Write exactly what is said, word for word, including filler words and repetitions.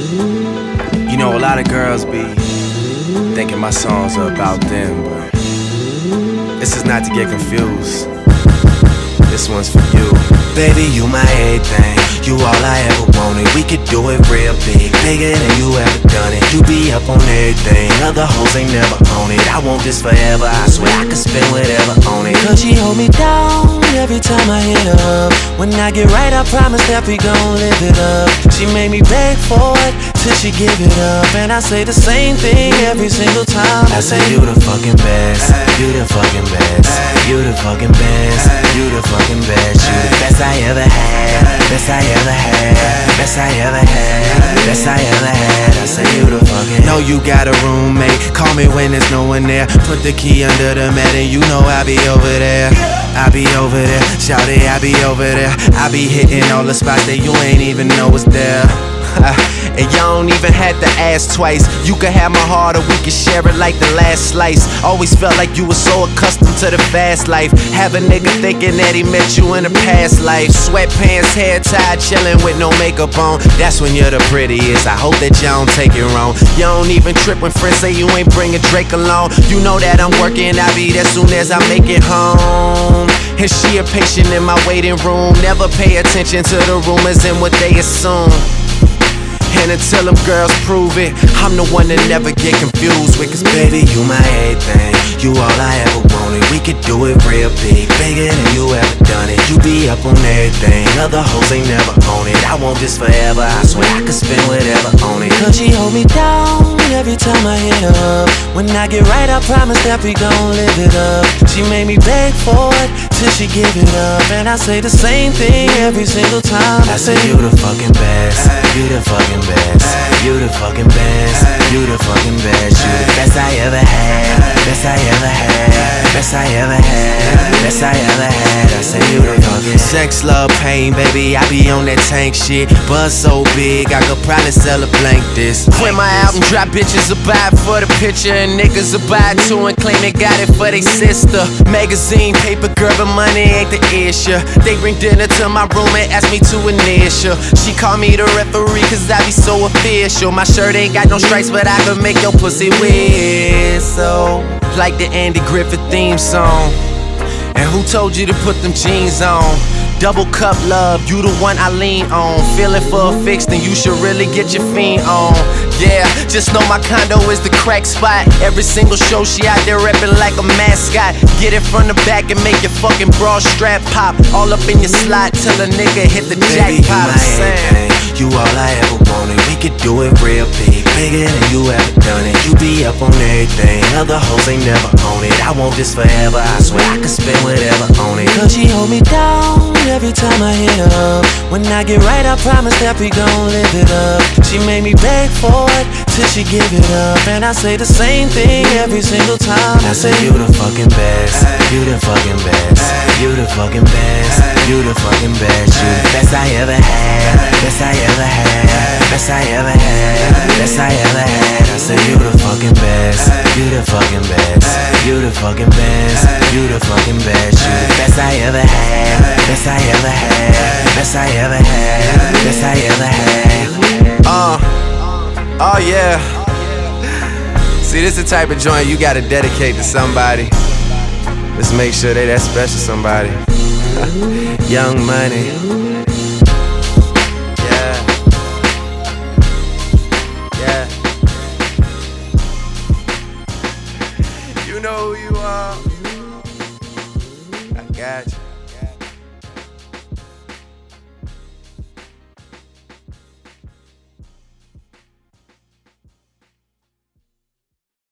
You know, a lot of girls be thinking my songs are about them, but this is not to get confused. This one's for you. Baby, you my everything, you all I ever wanted. We could do it real big, bigger than you ever done it. You be up on everything, other hoes ain't never on it. I want this forever, I swear I could spend whatever on it. Cause she hold me down every time I hit her up. When I get right, I promise that we gon' live it up. She made me beg for it till she give it up, and I say the same thing every single time. I say you the fucking best, you the fucking best, you the fucking best, you the fucking best, you the best I ever had, best I ever had, best I ever had, best I ever had. I say you the fucking. Know you got a roommate, call me when there's no one there. Put the key under the mat and you know I be over there. I be over there, shout it, I be over there. I be hitting all the spots that you ain't even know was there. And y'all don't even have to ask twice. You can have my heart or we can share it like the last slice. Always felt like you were so accustomed to the fast life. Have a nigga thinking that he met you in a past life. Sweatpants, hair tied, chilling with no makeup on. That's when you're the prettiest. I hope that y'all don't take it wrong. You don't even trip when friends say you ain't bringing Drake along. You know that I'm working, I'll be there soon as I make it home. And she a patient in my waiting room. Never pay attention to the rumors and what they assume. And until them girls prove it, I'm the one that never get confused with. Cause baby, you my everything, you all I ever wanted. We could do it real big, bigger than you ever done it. You be up on everything, other hoes ain't never on it. I want this forever, I swear I could spend whatever on it. Cause she hold me down every time I hit her up. When I get right, I promise that we gon' live it up. She made me beg for it till she give it up, and I say the same thing every single time. I say you the fucking best, you the fucking best, you the fucking best, you the fucking best, you the best I ever had, best I ever had, best I ever had, best I ever had. I say you the fucking sex, love, pain, baby, I be on that tank shit. Buzz so big, I could probably sell a blank this. When my album drop, bitches will buy it for the picture, and niggas will buy it too and claim they got it for they sister. Magazine, paper, girl, but money ain't the issue. They bring dinner to my room and ask me to initial. She call me the referee cause I be so official. My shirt ain't got no stripes, but I can make your pussy whistle like the Andy Griffith theme song. And who told you to put them jeans on? Double cup love, you the one I lean on. Feeling for a fix, then you should really get your fiend on. Yeah, just know my condo is the crack spot. Every single show she out there reppin' like a mascot. Get it from the back and make your fucking bra strap pop. All up in your slot till a nigga hit the baby, jackpot. You my everything, you all I ever wanted. We could do it real big, bigger than you ever done it. You be up on everything, other hoes ain't never on it. I want this forever, I swear I could spend whatever on it. Cause she hold me down every time I hit her up. When I get right, I promise that we gon' live it up. She made me beg for it till she give it up, and I say the same thing every single time. I say you the fucking best, you the fucking best, you the fucking best, you the fucking best, you the best I ever had, best I ever had, best I ever had, best I ever had. I say you the fucking best, you the fucking best, you the fucking best, you the fucking best, you the best I ever had, best I ever had, best I ever had, best I ever had. Uh, oh yeah. See, this the type of joint you gotta dedicate to somebody. Let's make sure they that special somebody. Young Money. Yeah. Yeah. You know who you are. I got you.